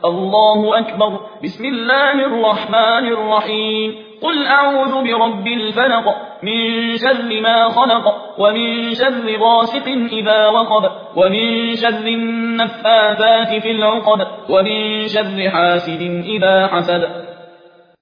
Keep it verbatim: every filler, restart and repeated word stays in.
الله أكبر. بسم الله الرحمن الرحيم. قل أعوذ برب الفلق من شر ما خلق ومن شر غاسق إذا وقب ومن شر النفاثات في العقد ومن شر حاسد إذا حسد.